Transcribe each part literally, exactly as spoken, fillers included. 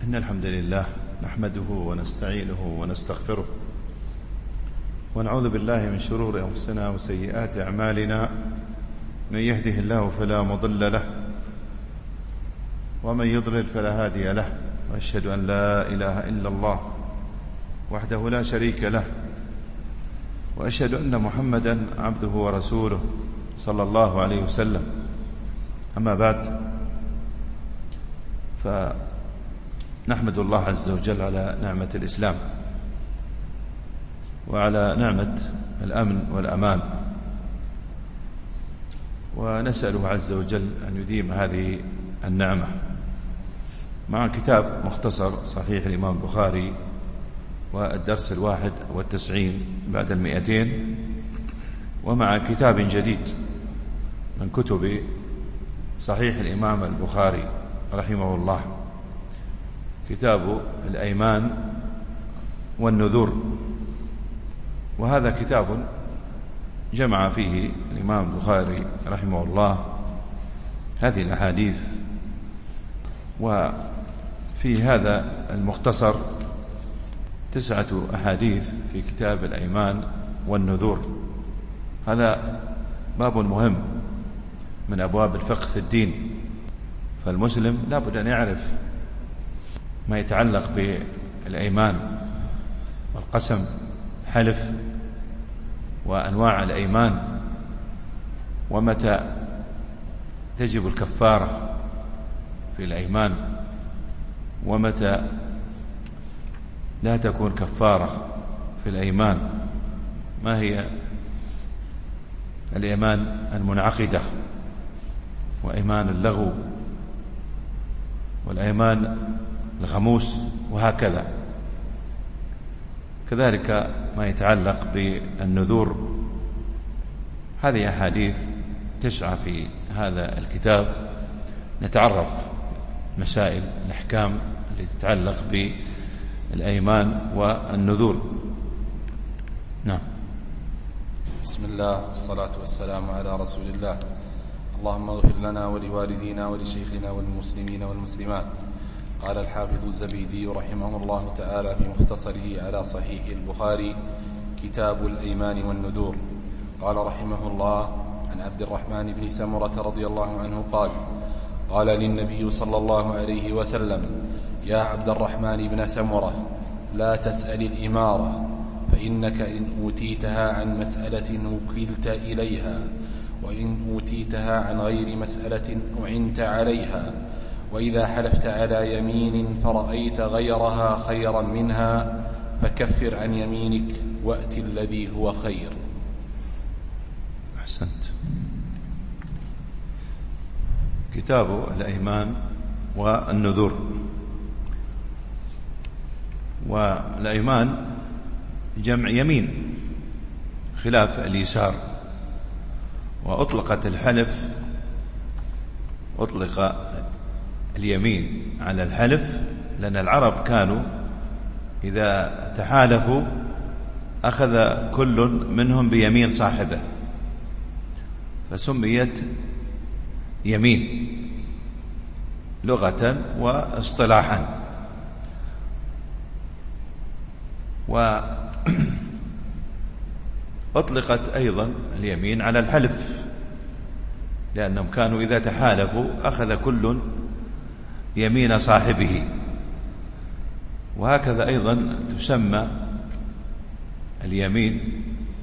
إن الحمد لله نحمده ونستعينه ونستغفره ونعوذ بالله من شرور أنفسنا وسيئات أعمالنا. من يهده الله فلا مضل له ومن يضلل فلا هادي له، وأشهد أن لا إله إلا الله وحده لا شريك له، وأشهد أن محمدا عبده ورسوله صلى الله عليه وسلم. أما بعد، فنحمد الله عز وجل على نعمة الإسلام وعلى نعمة الأمن والأمان، ونسأله عز وجل أن يديم هذه النعمة مع كتاب مختصر صحيح الإمام البخاري والدرس الواحد والتسعين بعد المئتين، ومع كتاب جديد من كتب صحيح الإمام البخاري رحمه الله، كتاب الأيمان والنذور. وهذا كتاب جمع فيه الإمام البخاري رحمه الله هذه الأحاديث، وفي هذا المختصر تسعة أحاديث في كتاب الأيمان والنذور. هذا باب مهم من أبواب الفقه في الدين، فالمسلم لا بد أن يعرف ما يتعلق بالأيمان والقسم، حلف، وأنواع الأيمان، ومتى تجب الكفارة في الأيمان، ومتى لا تكون كفارة في الأيمان، ما هي الأيمان المنعقدة، وأيمان اللغو، والأيمان الغموس، وهكذا. كذلك ما يتعلق بالنذور. هذه أحاديث تسعة في هذا الكتاب، نتعرف مسائل الأحكام التي تتعلق بالأيمان والنذور. نعم. بسم الله والصلاة والسلام على رسول الله. اللهم اغفر لنا ولوالدينا ولشيخنا والمسلمين والمسلمات. قال الحافظ الزبيدي رحمه الله تعالى في مختصره على صحيح البخاري: كتاب الأيمان والنذور. قال رحمه الله: عن عبد الرحمن بن سمرة رضي الله عنه قال: قال للنبي صلى الله عليه وسلم: يا عبد الرحمن بن سمرة، لا تسأل الإمارة، فإنك إن أوتيتها عن مسألة وكلت إليها، وإن أوتيتها عن غير مسألة أعنت عليها، وإذا حلفت على يمين فرأيت غيرها خيرا منها فكفر عن يمينك وأت الذي هو خير. أحسنت. كتاب الأيمان والنذور. والأيمان جمع يمين خلاف اليسار، وأطلقت الحلف أطلق اليمين على الحلف لأن العرب كانوا إذا تحالفوا أخذ كل منهم بيمين صاحبه، فسميت يمين لغة واصطلاحا. وأطلقت أيضا اليمين على الحلف لأنهم كانوا إذا تحالفوا أخذ كل يمين صاحبه. وهكذا أيضا تسمى اليمين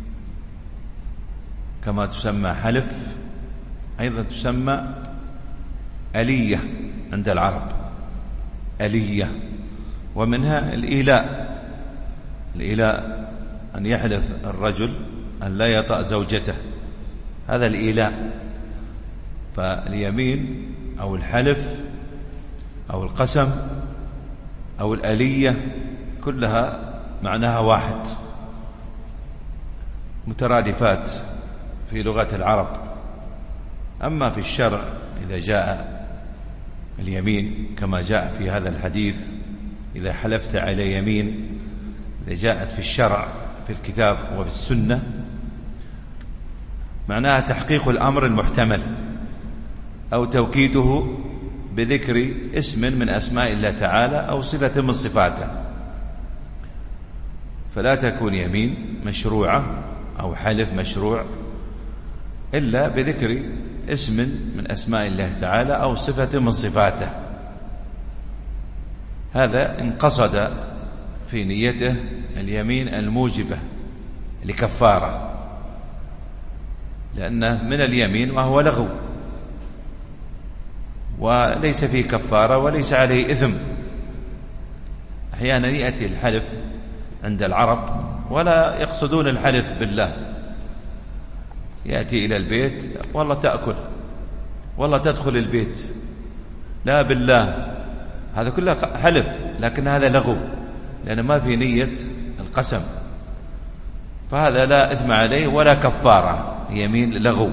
كما تسمى حلف، أيضا تسمى ألية عند العرب، ألية. ومنها الإيلاء. الإيلاء أن يحلف الرجل أن لا يطأ زوجته، هذا الإيلاء. فاليمين أو الحلف أو القسم أو الألية كلها معناها واحد، مترادفات في لغة العرب. أما في الشرع إذا جاء اليمين كما جاء في هذا الحديث: إذا حلفت على يمين، إذا جاءت في الشرع في الكتاب وفي السنة معناها تحقيق الأمر المحتمل أو توكيده بذكر اسم من أسماء الله تعالى أو صفة من صفاته، فلا تكون يمين مشروعة أو حلف مشروع إلا بذكر اسم من أسماء الله تعالى أو صفة من صفاته. هذا إن قصد في نيته اليمين الموجبة لكفارة، لأنه من اليمين وهو لغو وليس فيه كفارة وليس عليه إثم. أحيانا يأتي الحلف عند العرب ولا يقصدون الحلف بالله، يأتي إلى البيت والله تأكل والله تدخل البيت، لا بالله، هذا كله حلف لكن هذا لغو لأنه ما في نية القسم، فهذا لا إثم عليه ولا كفارة، يمين لغو.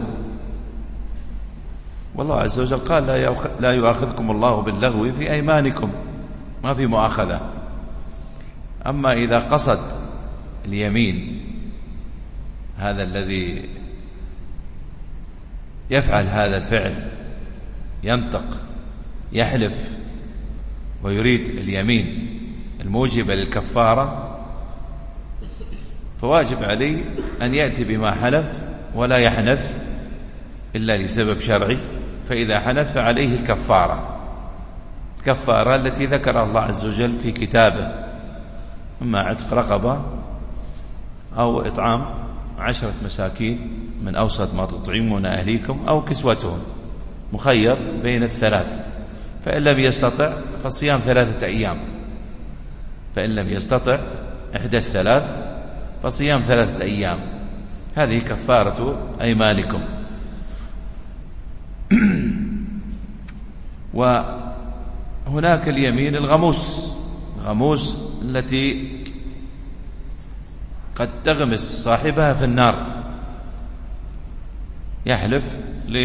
والله عز وجل قال لا يؤاخذكم الله باللغو في أيمانكم، ما في مؤاخذة. أما إذا قصد اليمين هذا الذي يفعل هذا الفعل، ينطق يحلف ويريد اليمين الموجبة للكفارة، فواجب عليه أن يأتي بما حلف ولا يحنث إلا لسبب شرعي، فإذا حنث فعليه الكفارة، الكفارة التي ذكر الله عز وجل في كتابه، إما عتق رقبة أو إطعام عشرة مساكين من أوسط ما تطعمون أهليكم أو كسوتهم، مخير بين الثلاث، فإن لم يستطع فصيام ثلاثة أيام، فإن لم يستطع إحدى الثلاث فصيام ثلاثة أيام، هذه كفارة أيمانكم. وهناك اليمين الغموس، الغموس التي قد تغمس صاحبها في النار، يحلف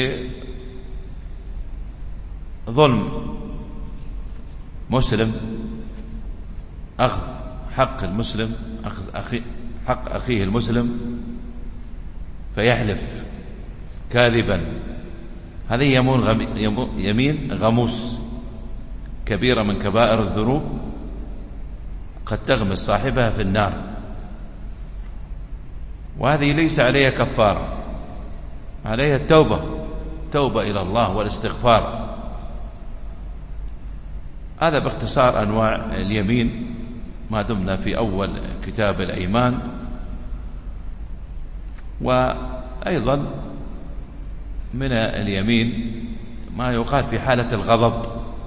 لظلم مسلم، أخذ حق المسلم، أخذ أخي حق أخيه المسلم، فيحلف كاذبا، هذه يمين غموس، كبيرة من كبائر الذنوب قد تغمس صاحبها في النار، وهذه ليس عليها كفارة، عليها التوبة، توبة إلى الله والاستغفار. هذا باختصار أنواع اليمين ما دمنا في أول كتاب الأيمان. وأيضا من اليمين ما يقال في حالة الغضب،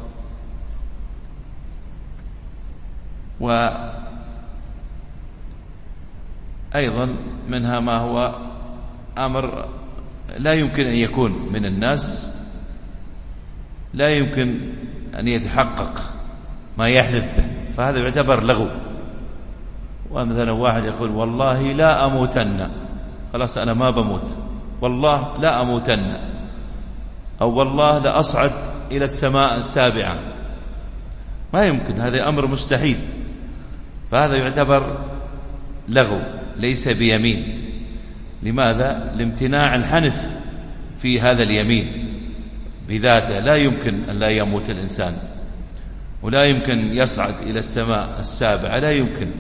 وأيضا منها ما هو أمر لا يمكن أن يكون من الناس، لا يمكن أن يتحقق ما يحلف به، فهذا يعتبر لغو. ومثلا واحد يقول والله لا أموتن، خلاص أنا ما بموت، والله لا أموتن، أو والله لا أصعد إلى السماء السابعة، ما يمكن، هذا أمر مستحيل، فهذا يعتبر لغو ليس بيمين. لماذا؟ لامتناع الحنث في هذا اليمين بذاته، لا يمكن أن لا يموت الإنسان، ولا يمكن يصعد إلى السماء السابعة، لا يمكن.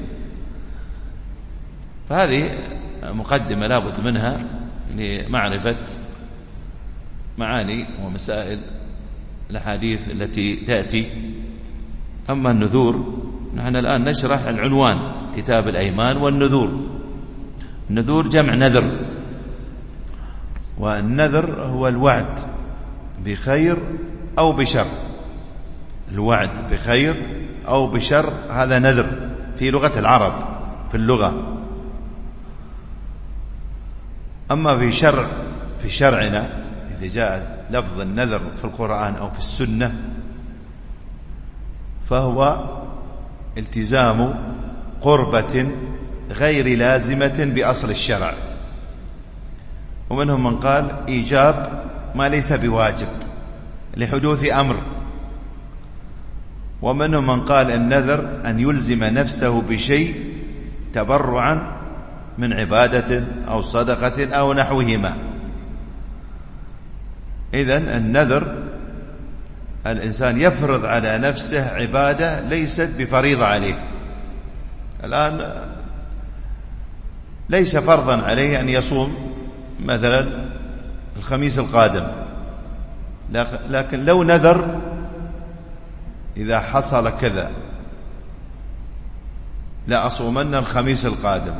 فهذه مقدمة لابد منها لمعرفة معاني ومسائل الأحاديث التي تأتي. أما النذور، نحن الآن نشرح العنوان، كتاب الأيمان والنذور. النذور جمع نذر، والنذر هو الوعد بخير أو بشر، الوعد بخير أو بشر هذا نذر في لغة العرب، في اللغة. أما في شرع في شرعنا إذا جاء لفظ النذر في القرآن أو في السنة فهو التزام قربة غير لازمة بأصل الشرع. ومنهم من قال إيجاب ما ليس بواجب لحدوث أمر، ومنهم من قال النذر أن يلزم نفسه بشيء تبرعا من عبادة أو صدقة أو نحوهما. إذن النذر الإنسان يفرض على نفسه عبادة ليست بفريضة عليه. الآن ليس فرضا عليه أن يصوم مثلا الخميس القادم، لكن لو نذر إذا حصل كذا لا أصومن الخميس القادم،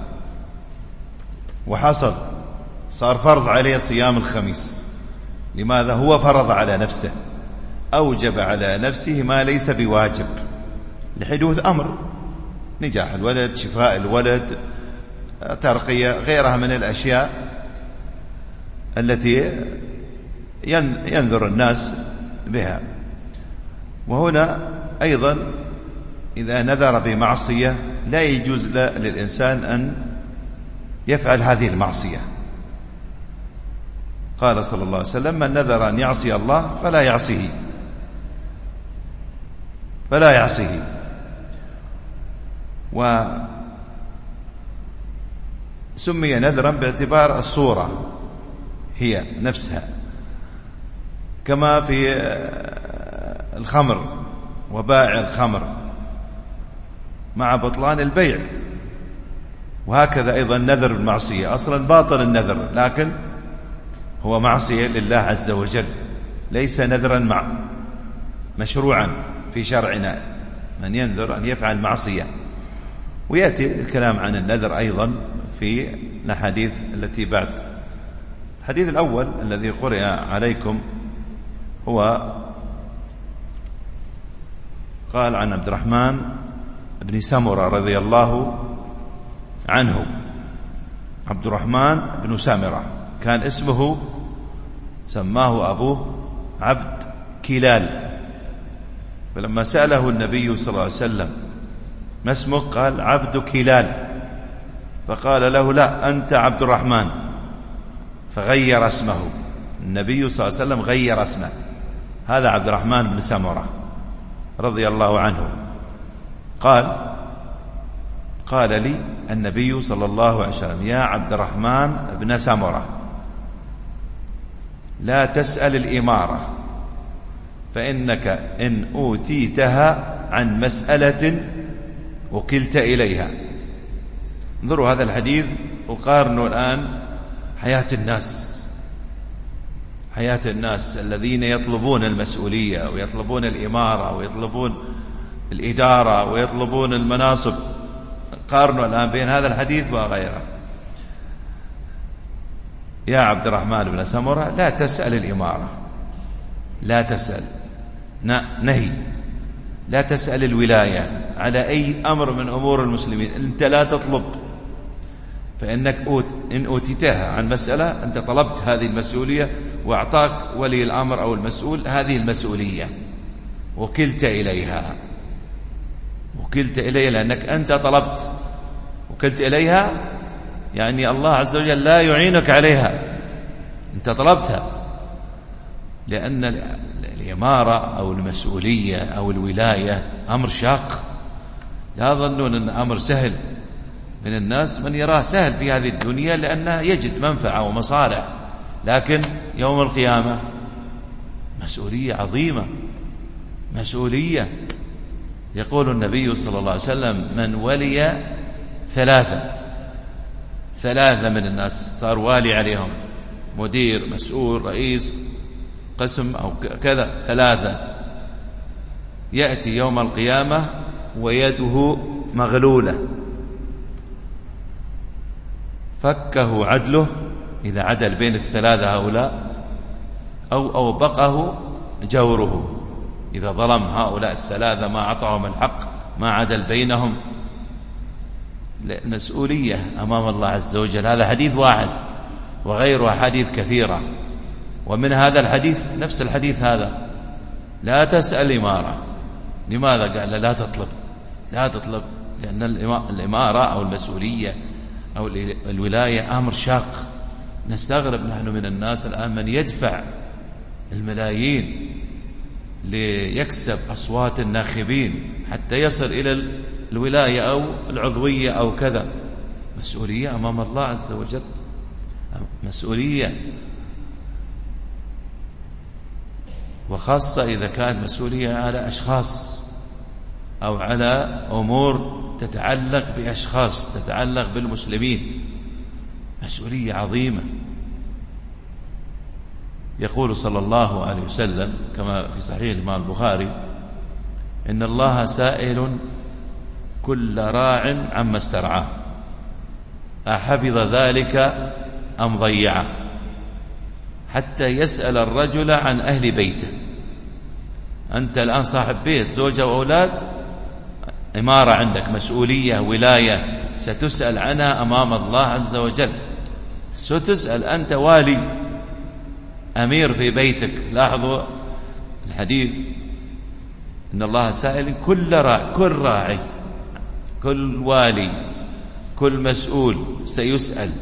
وحصل صار فرض عليه صيام الخميس. لماذا؟ هو فرض على نفسه، أوجب على نفسه ما ليس بواجب لحدوث أمر، نجاح الولد، شفاء الولد، ترقية، غيرها من الأشياء التي ينذر الناس بها. وهنا أيضا إذا نذر بمعصية لا يجوز للإنسان أن يفعل هذه المعصية. قال صلى الله عليه وسلم: من نذر أن يعصي الله فلا يعصيه فلا يعصيه. وسمي نذرا باعتبار الصورة هي نفسها، كما في الخمر وبائع الخمر مع بطلان البيع. وهكذا أيضا نذر المعصية أصلا باطل النذر، لكن هو معصية لله عز وجل، ليس نذرا مع مشروعا في شرعنا من ينذر أن يفعل معصية. ويأتي الكلام عن النذر أيضا في الأحاديث التي بعد. الحديث الأول الذي قرأ عليكم هو قال عن عبد الرحمن بن سمرة رضي الله عنه. عبد الرحمن بن سمرة كان اسمه، سماه أبوه عبد كلال، فلما سأله النبي صلى الله عليه وسلم ما اسمك؟ قال عبد كلال، فقال له: لا، أنت عبد الرحمن، فغير اسمه. النبي صلى الله عليه وسلم غير اسمه. هذا عبد الرحمن بن سمرة رضي الله عنه. قال قال لي النبي صلى الله عليه وسلم: يا عبد الرحمن بن سمرة، لا تسأل الإمارة، فإنك إن أوتيتها عن مسألة وكلت إليها. انظروا هذا الحديث وقارنوا الآن حياة الناس حياة الناس الذين يطلبون المسؤولية ويطلبون الإمارة ويطلبون الإدارة ويطلبون المناصب. قارنوا الآن بين هذا الحديث وغيره. يا عبد الرحمن بن سمرة، لا تسأل الإمارة، لا تسأل، نهي، لا تسأل الولاية على أي أمر من أمور المسلمين، أنت لا تطلب، فإنك أوت إن أوتيتها عن مسألة، أنت طلبت هذه المسؤولية وأعطاك ولي الأمر أو المسؤول هذه المسؤولية، وكلت إليها وكلت إليها لأنك أنت طلبت، وكلت إليها يعني الله عز وجل لا يعينك عليها، أنت طلبتها. لأن الإمارة أو المسؤولية أو الولاية أمر شاق، لا ظنون أن أمر سهل. من الناس من يراه سهل في هذه الدنيا لأنه يجد منفعة ومصالح، لكن يوم القيامة مسؤولية عظيمة، مسؤولية. يقول النبي صلى الله عليه وسلم: من ولي ثلاثة ثلاثة من الناس صار والي عليهم، مدير، مسؤول، رئيس قسم أو كذا، ثلاثة، يأتي يوم القيامة ويده مغلولة، فكه عدله إذا عدل بين الثلاثة هؤلاء، أو أوبقه جوره إذا ظلم هؤلاء الثلاثة ما أعطاهم الحق، ما عدل بينهم. مسؤولية أمام الله عز وجل. هذا حديث واحد وغيره حديث كثيرة. ومن هذا الحديث نفس الحديث هذا: لا تسأل إمارة. لماذا؟ قال لا تطلب، لا تطلب، لأن الإمارة أو المسؤولية أو الولاية أمر شاق. نستغرب نحن من الناس الآن من يدفع الملايين ليكسب أصوات الناخبين حتى يصل إلى الولاية أو العضوية أو كذا. مسؤولية أمام الله عز وجل، مسؤولية. وخاصة إذا كانت مسؤولية على أشخاص أو على أمور تتعلق بأشخاص، تتعلق بالمسلمين، مسؤولية عظيمة. يقول صلى الله عليه وسلم كما في صحيح الإمام البخاري: إن الله سائل كل راع عما استرعاه أحفظ ذلك أم ضيعه، حتى يسأل الرجل عن أهل بيته. أنت الآن صاحب بيت، زوجة وأولاد، إمارة عندك، مسؤولية، ولاية، ستسأل عنها أمام الله عز وجل. ستسأل، أنت والي أمير في بيتك. لاحظوا الحديث: إن الله سائل كل راعي، كل راعي، كل والي، كل مسؤول سيسأل.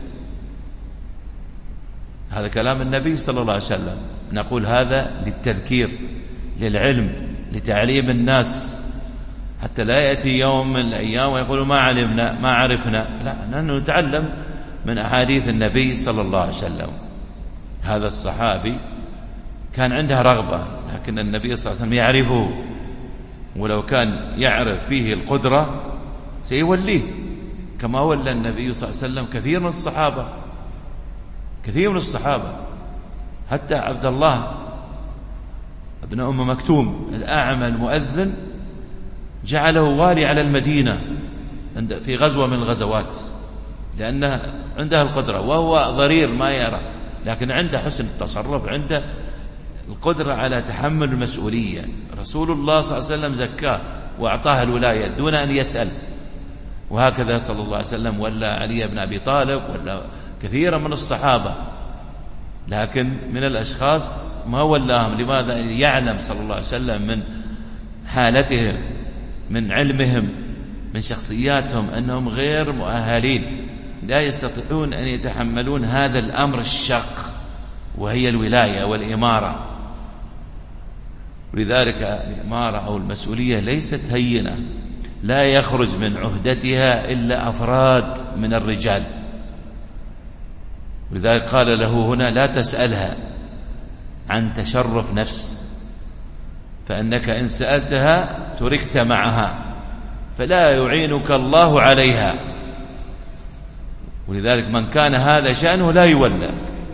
هذا كلام النبي صلى الله عليه وسلم. نقول هذا للتذكير، للعلم، لتعليم الناس، حتى لا يأتي يوم من الأيام ويقولوا ما علمنا ما عرفنا. لا، نحن نتعلم من أحاديث النبي صلى الله عليه وسلم. هذا الصحابي كان عنده رغبة، لكن النبي صلى الله عليه وسلم يعرفه، ولو كان يعرف فيه القدرة سيوليه، كما ولى النبي صلى الله عليه وسلم كثير من الصحابة، كثير من الصحابة، حتى عبد الله ابن أم مكتوم الأعمى المؤذن جعله والي على المدينة في غزوة من الغزوات، لأنه عنده القدرة، وهو ضرير ما يرى، لكن عنده حسن التصرف، عنده القدرة على تحمل المسؤولية. رسول الله صلى الله عليه وسلم زكاه وأعطاه الولاية دون أن يسأل. وهكذا صلى الله عليه وسلم ولى علي بن أبي طالب، ولا كثيرا من الصحابة، لكن من الأشخاص ما ولاهم. لماذا؟ يعلم صلى الله عليه وسلم من حالتهم، من علمهم، من شخصياتهم، أنهم غير مؤهلين، لا يستطيعون أن يتحملون هذا الأمر الشاق، وهي الولاية والإمارة. ولذلك الإمارة أو المسؤولية ليست هينة، لا يخرج من عهدتها إلا أفراد من الرجال. ولذلك قال له هنا: لا تسألها عن تشرف نفس، فإنك إن سألتها تركت معها، فلا يعينك الله عليها. ولذلك من كان هذا شأنه لا يولى.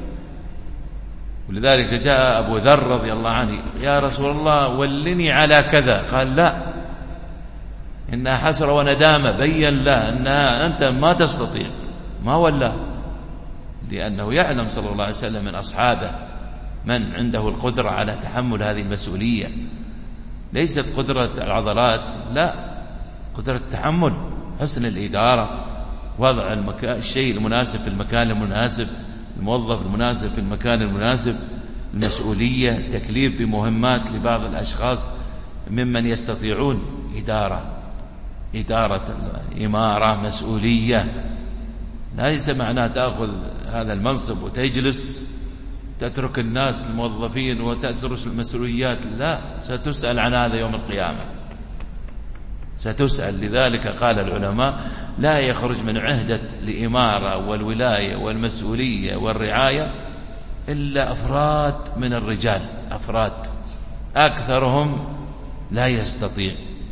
ولذلك جاء أبو ذر رضي الله عنه: يا رسول الله ولني على كذا. قال: لا، إنها حسرة وندامة. بين له أنها أنت ما تستطيع، ما ولا، لأنه يعلم صلى الله عليه وسلم من أصحابه من عنده القدرة على تحمل هذه المسؤولية. ليست قدرة العضلات، لا، قدرة التحمل، حسن الإدارة، وضع المكان الشيء المناسب في المكان المناسب، الموظف المناسب في المكان المناسب، المسؤولية، تكليف بمهمات لبعض الأشخاص ممن يستطيعون إدارة إدارة إمارة، مسؤولية. ليس معناه تأخذ هذا المنصب وتجلس تترك الناس الموظفين وتترك المسؤوليات. لا، ستسأل عن هذا يوم القيامة، ستسأل. لذلك قال العلماء: لا يخرج من عهدة الإمارة والولاية والمسؤولية والرعاية إلا أفراد من الرجال، أفراد، أكثرهم لا يستطيع.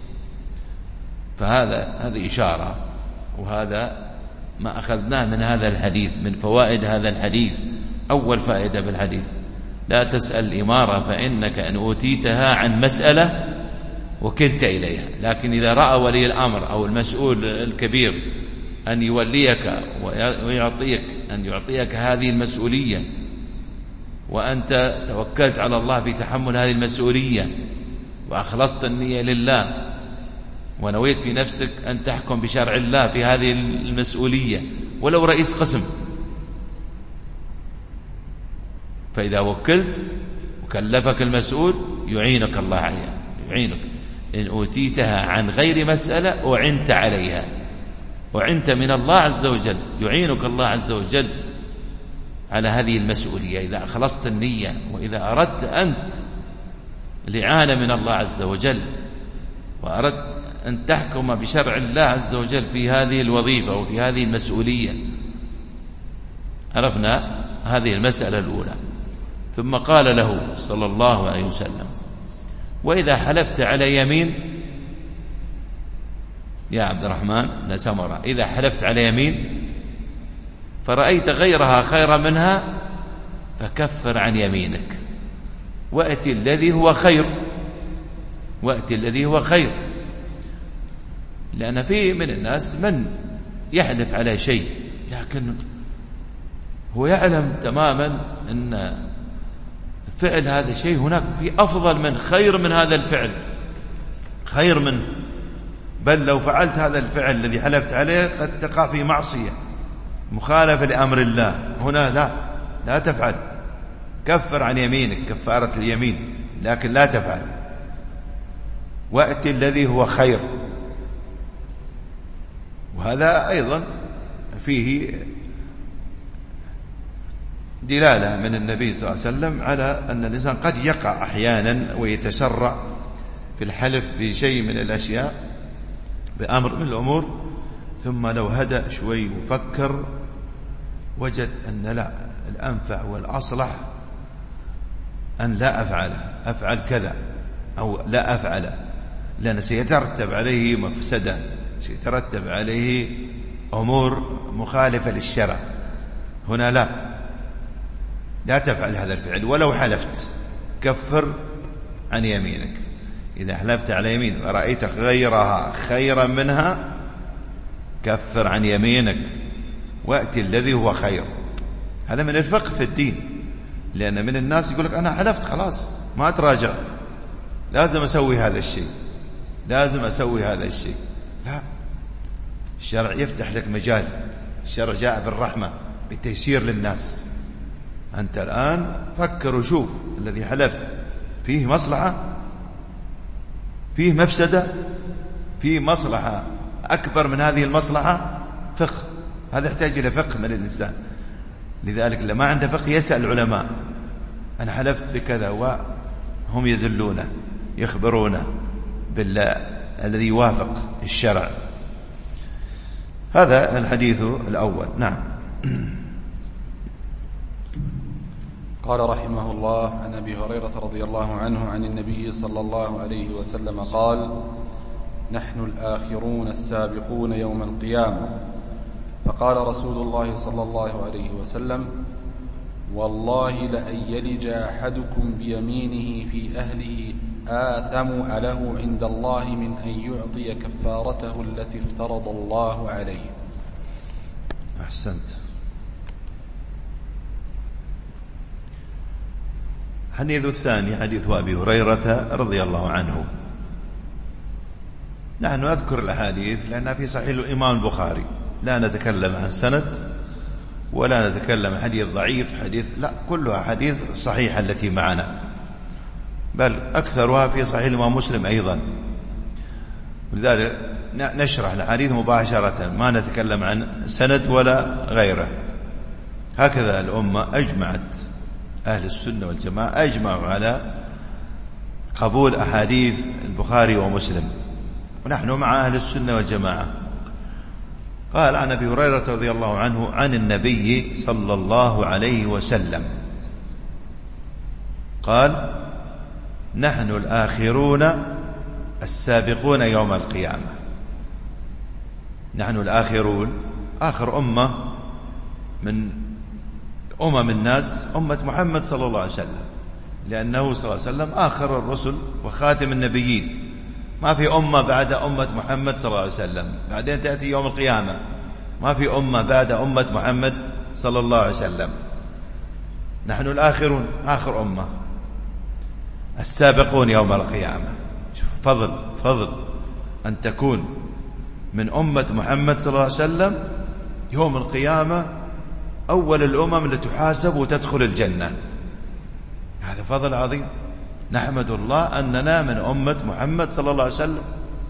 فهذا هذه إشارة، وهذا ما أخذناه من هذا الحديث، من فوائد هذا الحديث. أول فائدة بالحديث: لا تسأل الإمارة، فإنك إن أوتيتها عن مسألة وكلت إليها. لكن إذا رأى ولي الأمر أو المسؤول الكبير أن يوليك ويعطيك أن يعطيك هذه المسؤولية، وأنت توكلت على الله في تحمل هذه المسؤولية، وأخلصت النية لله، ونويت في نفسك أن تحكم بشرع الله في هذه المسؤولية، ولو رئيس قسم، فإذا وكلت وكلفك المسؤول يعينك الله عليها، يعينك. إن أوتيتها عن غير مسألة أعنت عليها، أعنت من الله عز وجل، يعينك الله عز وجل على هذه المسؤولية إذا أخلصت النية، وإذا أردت أنت الإعانة من الله عز وجل، وأردت أن تحكم بشرع الله عز وجل في هذه الوظيفة وفي هذه المسؤولية. عرفنا هذه المسألة الأولى. ثم قال له صلى الله عليه وسلم: وإذا حلفت على يمين يا عبد الرحمن بن سمرة، إذا حلفت على يمين فرأيت غيرها خيرا منها فكفر عن يمينك وأتي الذي هو خير، وأتي الذي هو خير. لأن في من الناس من يحلف على شيء لكن هو يعلم تماما أن فعل هذا الشيء هناك في أفضل من خير من هذا الفعل، خير منه، بل لو فعلت هذا الفعل الذي حلفت عليه قد تقع في معصية مخالفة لأمر الله. هنا لا لا تفعل، كفر عن يمينك كفارة اليمين، لكن لا تفعل. وأتي الذي هو خير. وهذا أيضا فيه دلالة من النبي صلى الله عليه وسلم على أن الإنسان قد يقع أحيانا ويتسرع في الحلف بشيء من الأشياء بأمر من الأمور، ثم لو هدأ شوي وفكر وجد أن لا، الأنفع والأصلح أن لا أفعله، أفعل كذا أو لا أفعله، لأن سيترتب عليه مفسدة، سيترتب عليه أمور مخالفة للشرع. هنا لا لا تفعل هذا الفعل ولو حلفت، كفر عن يمينك. إذا حلفت على يمين ورأيت غيرها خيرا منها كفر عن يمينك وأتي الذي هو خير. هذا من الفقه في الدين، لأن من الناس يقول لك أنا حلفت خلاص ما أتراجع، لازم أسوي هذا الشيء، لازم أسوي هذا الشيء. لا، الشرع يفتح لك مجال، الشرع جاء بالرحمة بالتيسير للناس. أنت الآن فكر وشوف الذي حلفت فيه مصلحة، فيه مفسدة، فيه مصلحة أكبر من هذه المصلحة. فقه، هذا يحتاج إلى فقه من الإنسان. لذلك اللي ما عنده فقه يسأل العلماء: أنا حلفت بكذا، وهم يدلونه يخبرونه بالله الذي يوافق الشرع. هذا الحديث الأول. نعم. قال رحمه الله: عن أبي هريرة رضي الله عنه عن النبي صلى الله عليه وسلم قال: نحن الآخرون السابقون يوم القيامة. فقال رسول الله صلى الله عليه وسلم: والله لأن يلج أحدكم بيمينه في أهله آثم له عند الله من أن يعطي كفارته التي افترض الله عليه. أحسنت. الحديث الثاني حديث أبي هريرة رضي الله عنه. نحن نذكر الأحاديث لأنها في صحيح الإمام البخاري، لا نتكلم عن سند ولا نتكلم عن حديث ضعيف، حديث لا، كلها حديث صحيحة التي معنا، بل أكثرها في صحيح الإمام مسلم أيضا. ولذلك نشرح الحديث مباشرة، ما نتكلم عن سند ولا غيره. هكذا الأمة أجمعت، أهل السنة والجماعة أجمعوا على قبول أحاديث البخاري ومسلم، ونحن مع أهل السنة والجماعة. قال عن أبي هريرة رضي الله عنه عن النبي صلى الله عليه وسلم قال: نحن الآخرون السابقون يوم القيامة. نحن الآخرون، آخر أمة من أمم الناس أمة محمد صلى الله عليه وسلم، لأنه صلى الله عليه وسلم آخر الرسل وخاتم النبيين. ما في أمة بعد أمة محمد صلى الله عليه وسلم، بعدين تأتي يوم القيامة ما في أمة بعد أمة محمد صلى الله عليه وسلم. نحن الآخرون، آخر أمة، السابقون يوم القيامة. فضل فضل أن تكون من أمة محمد صلى الله عليه وسلم يوم القيامة أول الأمم التي تحاسب وتدخل الجنة. هذا فضل عظيم، نحمد الله أننا من أمة محمد صلى الله عليه وسلم،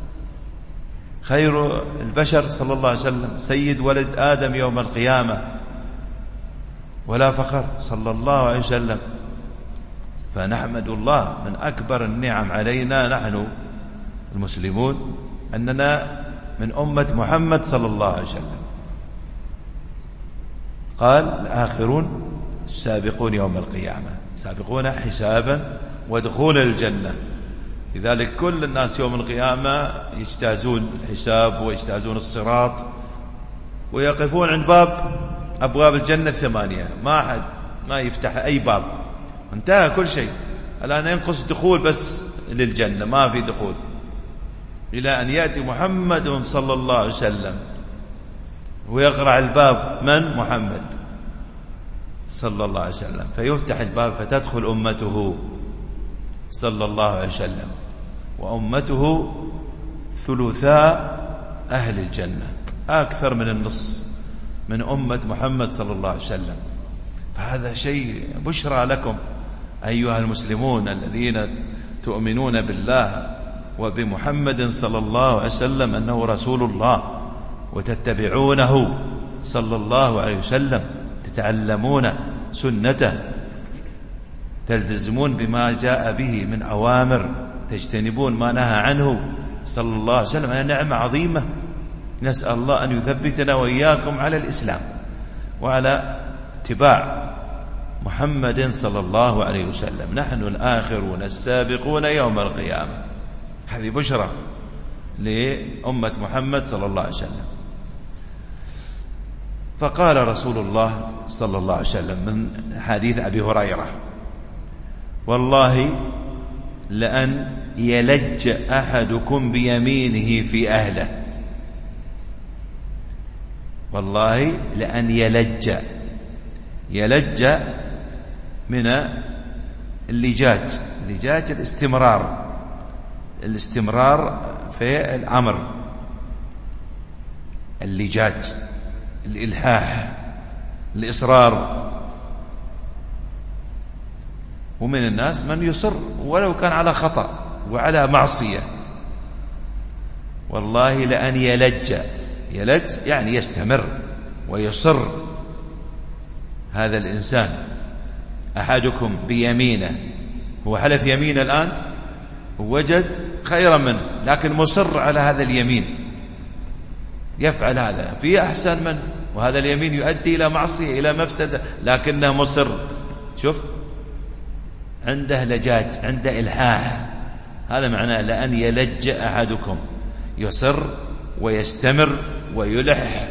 خير البشر صلى الله عليه وسلم، سيد ولد آدم يوم القيامة ولا فخر صلى الله عليه وسلم. فنحمد الله، من أكبر النعم علينا نحن المسلمون أننا من أمة محمد صلى الله عليه وسلم. قال: الآخرون السابقون يوم القيامة. سابقون حسابا ودخول الجنة. لذلك كل الناس يوم القيامة يجتازون الحساب ويجتازون الصراط ويقفون عند باب أبواب الجنة الثمانية، ما أحد ما يفتح أي باب، انتهى كل شيء. الآن ينقص دخول بس للجنة، ما في دخول إلى أن يأتي محمد صلى الله عليه وسلم ويقرع الباب. من؟ محمد صلى الله عليه وسلم، فيفتح الباب فتدخل أمته صلى الله عليه وسلم، وأمته ثلثاء أهل الجنة، أكثر من النص من أمة محمد صلى الله عليه وسلم. فهذا شيء بشرى لكم أيها المسلمون الذين تؤمنون بالله وبمحمد صلى الله عليه وسلم أنه رسول الله، وتتبعونه صلى الله عليه وسلم، تتعلمون سنته، تلتزمون بما جاء به من أوامر، تجتنبون ما نهى عنه صلى الله عليه وسلم. هذه نعمة عظيمة، نسأل الله أن يثبتنا وإياكم على الإسلام وعلى اتباع محمد صلى الله عليه وسلم. نحن الآخرون السابقون يوم القيامة. هذه بشرى لأمة محمد صلى الله عليه وسلم. فقال رسول الله صلى الله عليه وسلم من حديث أبي هريرة: والله لأن يلج أحدكم بيمينه في أهله. والله لأن يلج، يلج من اللجاج، اللجاج الاستمرار، الاستمرار في الأمر، اللجاج الإلحاح، الإصرار. ومن الناس من يصر ولو كان على خطأ وعلى معصية. والله لأن يلج، يلج يعني يستمر ويصر هذا الإنسان أحدكم بيمينه، هو حلف يمين الآن ووجد خيرا منه لكن مصر على هذا اليمين، يفعل هذا في أحسن منه، وهذا اليمين يؤدي إلى معصية إلى مفسدة لكنه مصر. شوف، عنده لجاج، عنده إلحاح. هذا معناه لأن يلج أحدكم، يصر ويستمر ويلح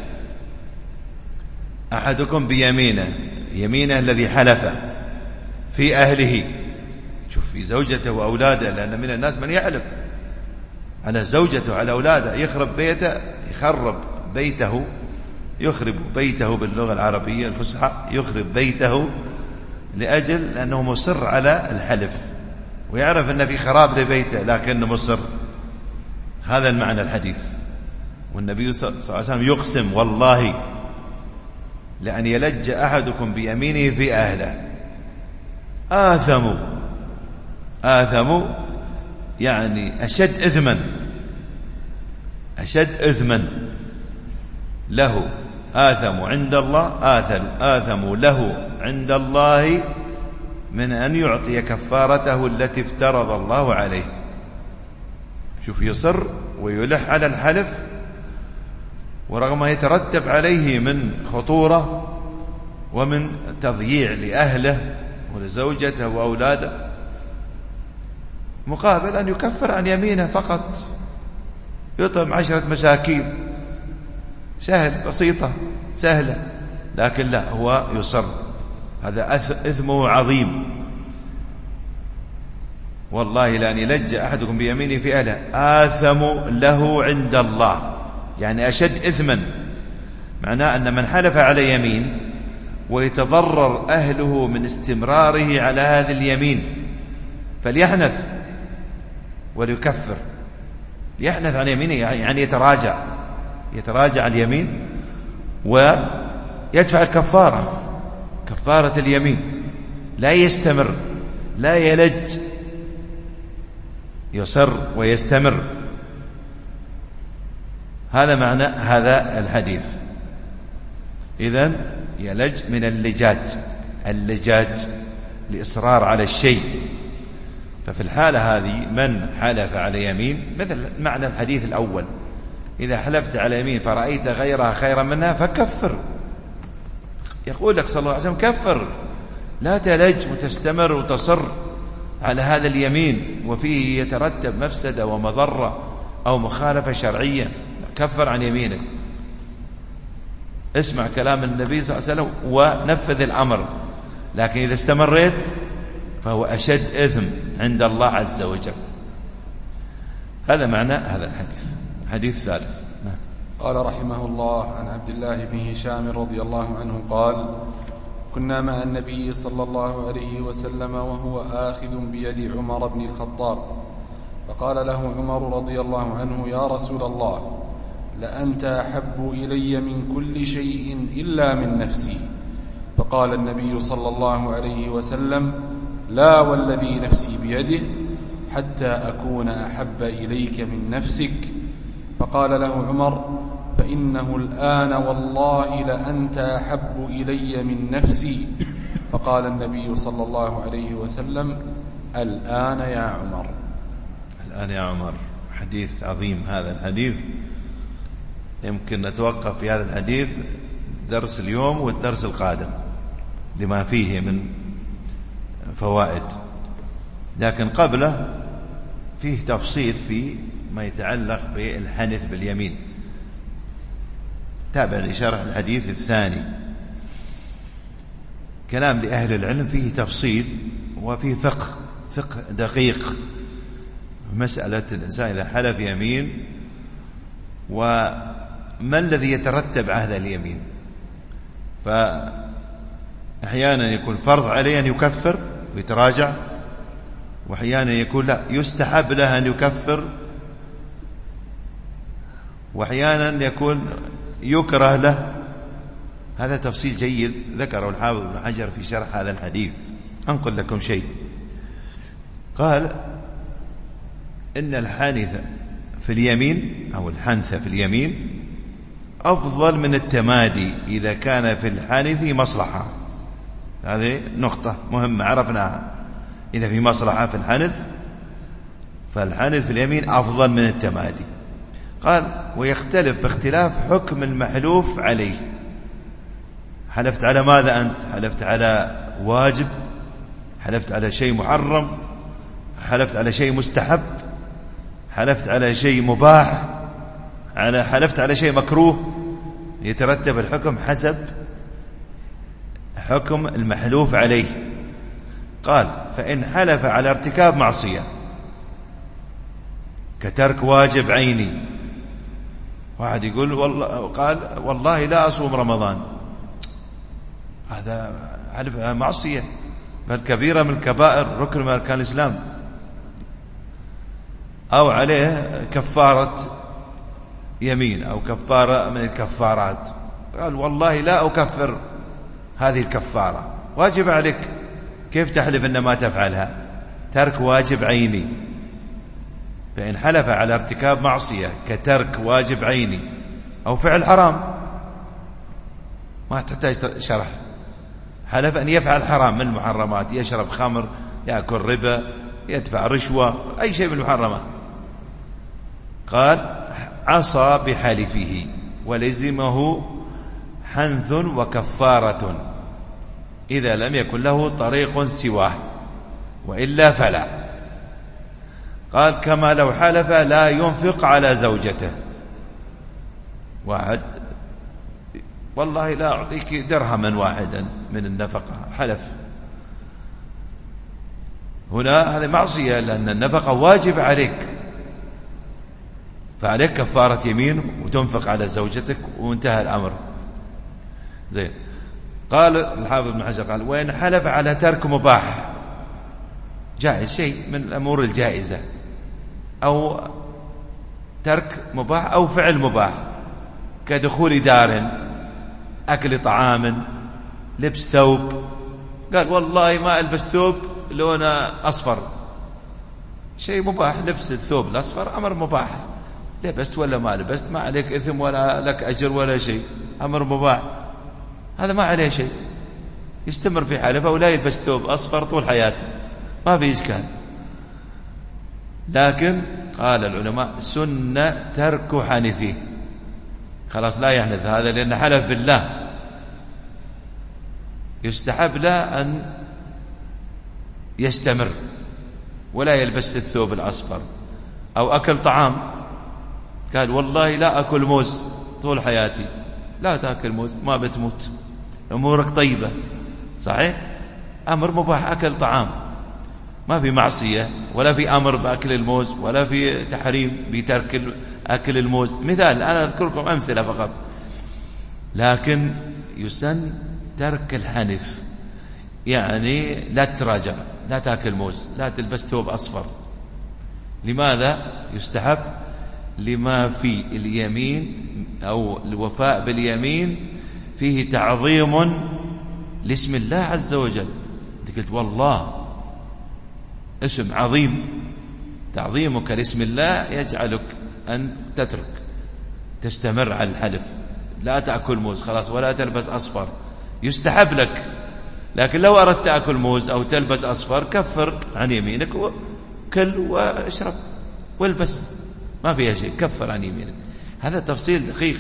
أحدكم بيمينه، يمينه الذي حلفه في أهله. شوف، في زوجته وأولاده، لأن من الناس من يحلف على زوجته على أولاده، يخرب بيته، يخرب بيته، يخرب بيته باللغة العربية الفصحى، يخرب بيته لأجل أنه مصر على الحلف، ويعرف أن في خراب لبيته لكنه مصر. هذا المعنى الحديث. والنبي صلى الله عليه وسلم يقسم: والله لأن يلج أحدكم بيمينه في أهله. آثموا، آثموا يعني أشد إثما، أشد إثما له، آثموا عند الله، آثموا, آثموا له عند الله من أن يعطي كفارته التي افترض الله عليه. شوف، يصر ويلح على الحلف ورغم ما يترتب عليه من خطورة ومن تضييع لأهله ولزوجته وأولاده، مقابل أن يكفر عن يمينه فقط، يطعم عشرة مساكين، سهل، بسيطة سهلة، لكن لا، هو يصر. هذا إثمه عظيم. والله لأن يلج أحدكم بيمينه في أهله آثم له عند الله، يعني أشد إثما. معناه أن من حلف على يمين ويتضرر أهله من استمراره على هذه اليمين فليحنث وليكفر. يحنث عن يمينه يعني يتراجع، يتراجع اليمين ويدفع الكفارة، كفارة اليمين، لا يستمر، لا يلج، يصر ويستمر. هذا معنى هذا الحديث. إذن يلج من اللجاج، اللجاج الإصرار على الشيء. ففي الحالة هذه من حلف على يمين، مثل معنى الحديث الأول: إذا حلفت على يمين فرأيت غيرها خيرا منها فكفر. يقول لك صلى الله عليه وسلم: كفر، لا تلج وتستمر وتصر على هذا اليمين وفيه يترتب مفسدة ومضرة أو مخالفة شرعية، كفر عن يمينك، اسمع كلام النبي صلى الله عليه وسلم ونفذ الأمر. لكن إذا استمريت فهو أشد إثم عند الله عز وجل. هذا معنى هذا الحديث. حديث ثالث. نعم. قال رحمه الله: عن عبد الله بن هشام رضي الله عنه قال: كنا مع النبي صلى الله عليه وسلم وهو آخذ بيد عمر بن الخطاب، فقال له عمر رضي الله عنه: يا رسول الله، لأنت أحب إلي من كل شيء إلا من نفسي. فقال النبي صلى الله عليه وسلم: لا والذي نفسي بيده حتى أكون أحب إليك من نفسك. فقال له عمر: فإنه الآن والله لأنت أحب إلي من نفسي. فقال النبي صلى الله عليه وسلم: الآن يا عمر. الآن يا عمر. حديث عظيم هذا الحديث، يمكن نتوقف في هذا الحديث درس اليوم والدرس القادم لما فيه من فوائد، لكن قبله فيه تفصيل في ما يتعلق بالحنث باليمين. تابع لشرح الحديث الثاني. كلام لأهل العلم فيه تفصيل وفيه فقه فقه دقيق، مسألة الإنسان إذا حلف يمين وما الذي يترتب على هذا اليمين. فأحيانا يكون فرض عليه أن يكفر ويتراجع، وأحيانا يكون لا يستحب له أن يكفر، وأحيانا يكون يكره له. هذا تفصيل جيد ذكره الحافظ ابن حجر في شرح هذا الحديث. أنقل لكم شيء. قال إن الحانث في اليمين أو الحنث في اليمين أفضل من التمادي إذا كان في الحانث مصلحة. هذه نقطة مهمة عرفناها. إذا في مصلحة في الحنث فالحنث في اليمين أفضل من التمادي. قال: ويختلف باختلاف حكم المحلوف عليه. حلفت على ماذا أنت؟ حلفت على واجب، حلفت على شيء محرم، حلفت على شيء مستحب، حلفت على شيء مباح، على حلفت على شيء مكروه. يترتب الحكم حسب حكم المحلوف عليه. قال: فإن حلف على ارتكاب معصية كترك واجب عيني، واحد يقول والله قال والله لا أصوم رمضان، هذا حلف معصية بل كبيرة من الكبائر، ركن من أركان الإسلام. أو عليه كفارة يمين أو كفارة من الكفارات، قال والله لا أكفر هذه الكفارة، واجب عليك، كيف تحلف إن ما تفعلها؟ ترك واجب عيني. فإن حلف على ارتكاب معصية كترك واجب عيني أو فعل حرام، ما تحتاج شرح، حلف أن يفعل حرام من المحرمات، يشرب خمر، يأكل ربا، يدفع رشوة، أي شيء من المحرمات. قال: عصى بحلفه ولزمه حنث وكفارة إذا لم يكن له طريق سواه، وإلا فلا. قال: كما لو حلف لا ينفق على زوجته. واحد والله لا أعطيك درهما واحدا من النفقة، حلف. هنا هذه معصية لأن النفقة واجب عليك، فعليك كفارة يمين وتنفق على زوجتك وانتهى الأمر. زين. قال الحافظ ابن حجر قال: وإن حلف على ترك مباح، جائز، شيء من الأمور الجائزة، أو ترك مباح أو فعل مباح كدخول دار، أكل طعام، لبس ثوب. قال والله ما ألبس ثوب لونه أصفر، شيء مباح، لبس الثوب الأصفر أمر مباح، لبست ولا ما لبست ما عليك إثم ولا لك أجر ولا شيء، أمر مباح، هذا ما عليه شيء، يستمر في حلفه ولا يلبس ثوب أصفر طول حياته، ما في إشكال. لكن قال العلماء سنة ترك حنثه، خلاص لا يحنث هذا لأن حلف بالله، يستحب له أن يستمر ولا يلبس الثوب الأصفر. أو أكل طعام، قال والله لا أكل موز طول حياتي. لا تأكل موز، ما بتموت، أمورك طيبة. صحيح؟ أمر مباح، أكل طعام، ما في معصية ولا في أمر بأكل الموز ولا في تحريم بترك أكل الموز. مثال، أنا أذكركم أمثلة فقط. لكن يسن ترك الحنث، يعني لا تراجع، لا تأكل موز، لا تلبس ثوب أصفر. لماذا يستحب؟ لما في اليمين أو الوفاء باليمين فيه تعظيم لاسم الله عز وجل. أنت قلت والله اسم عظيم، تعظيمك لاسم الله يجعلك أن تترك، تستمر على الحلف، لا تأكل موز خلاص ولا تلبس أصفر، يستحب لك. لكن لو أردت تأكل موز أو تلبس أصفر، كفر عن يمينك وكل واشرب والبس، ما فيها شيء، كفر عن يمينك. هذا تفصيل دقيق.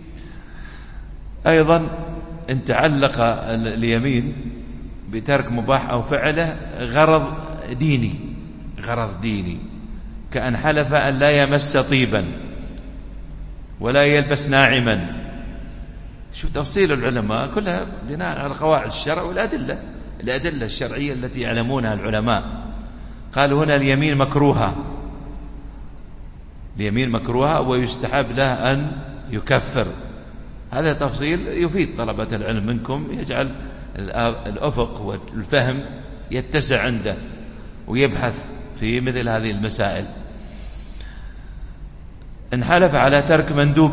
أيضا إن تعلق اليمين بترك مباح أو فعله غرض ديني، غرض ديني، كأن حلف أن لا يمس طيبا ولا يلبس ناعما. شو تفصيل العلماء كلها بناء على قواعد الشرع والأدلة، الأدلة الشرعية التي يعلمونها العلماء. قالوا هنا اليمين مكروهة، اليمين مكروهة ويستحب له أن يكفر. هذا تفصيل يفيد طلبة العلم منكم، يجعل الأفق والفهم يتسع عنده ويبحث في مثل هذه المسائل. إن حلف على ترك مندوب